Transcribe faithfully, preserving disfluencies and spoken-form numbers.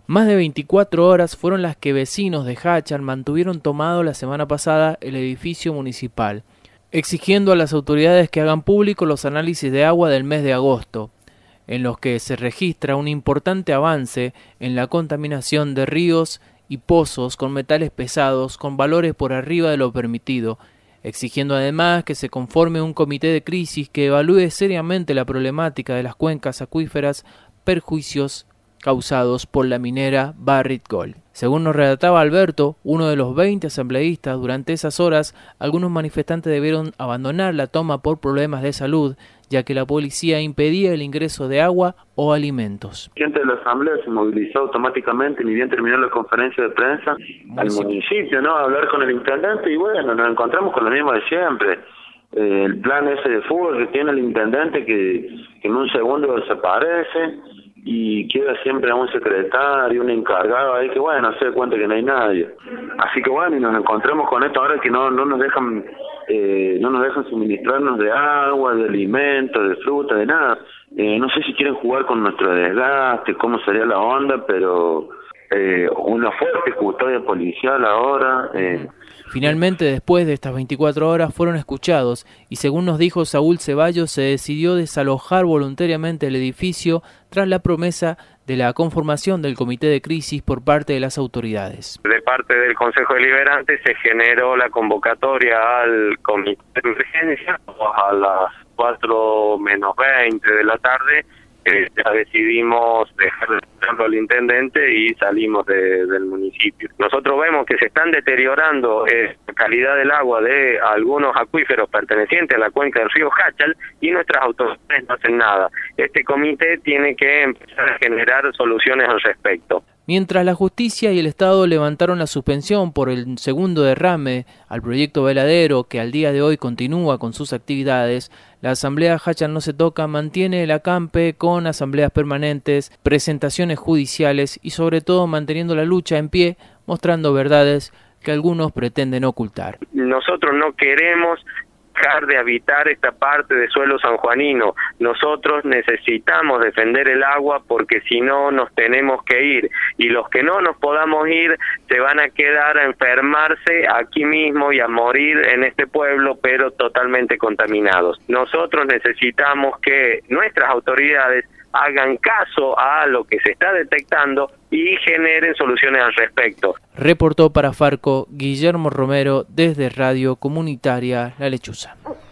Más de veinticuatro horas fueron las que vecinos de Hachal mantuvieron tomado la semana pasada el edificio municipal, exigiendo a las autoridades que hagan público los análisis de agua del mes de agosto, en los que se registra un importante avance en la contaminación de ríos y pozos con metales pesados con valores por arriba de lo permitido, exigiendo además que se conforme un comité de crisis que evalúe seriamente la problemática de las cuencas acuíferas, perjuicios causados por la minera Barrick Gold. Según nos relataba Alberto, uno de los veinte asambleístas, durante esas horas, algunos manifestantes debieron abandonar la toma por problemas de salud, ya que la policía impedía el ingreso de agua o alimentos. La gente de la asamblea se movilizó automáticamente, ni bien terminó la conferencia de prensa, municipio. al municipio, ¿no? A hablar con el intendente, y bueno, nos encontramos con lo mismo de siempre. Eh, el plan ese de fútbol que tiene el intendente, que, que en un segundo desaparece, y queda siempre un secretario, un encargado ahí que bueno, se da cuenta que no hay nadie. Así que bueno, y nos encontramos con esto ahora que no no nos dejan eh, no nos dejan suministrarnos de agua, de alimentos, de fruta, de nada. Eh, no sé si quieren jugar con nuestro desgaste, cómo sería la onda, pero eh, una fuerte custodia policial ahora. Eh, Finalmente, después de estas veinticuatro horas, fueron escuchados y, según nos dijo Saúl Ceballos, se decidió desalojar voluntariamente el edificio tras la promesa de la conformación del comité de crisis por parte de las autoridades. De parte del Consejo Deliberante se generó la convocatoria al comité de urgencia a las cuatro menos veinte de la tarde. Eh, ya decidimos dejar de esperarlo al intendente y salimos de, del municipio. Nosotros vemos que se están deteriorando eh, la calidad del agua de algunos acuíferos pertenecientes a la cuenca del río Hachal y nuestras autoridades no hacen nada. Este comité tiene que empezar a generar soluciones al respecto. Mientras la justicia y el Estado levantaron la suspensión por el segundo derrame al proyecto Veladero, que al día de hoy continúa con sus actividades, la Asamblea Hachal No Se Toca mantiene el acampe con asambleas permanentes, presentaciones judiciales y sobre todo manteniendo la lucha en pie, mostrando verdades que algunos pretenden ocultar. Nosotros no queremos dejar de habitar esta parte de suelo sanjuanino. Nosotros necesitamos defender el agua porque si no nos tenemos que ir, y los que no nos podamos ir se van a quedar a enfermarse aquí mismo y a morir en este pueblo, pero totalmente contaminados. Nosotros necesitamos que nuestras autoridades hagan caso a lo que se está detectando y generen soluciones al respecto. Reportó para Farco Guillermo Romero desde Radio Comunitaria La Lechuza.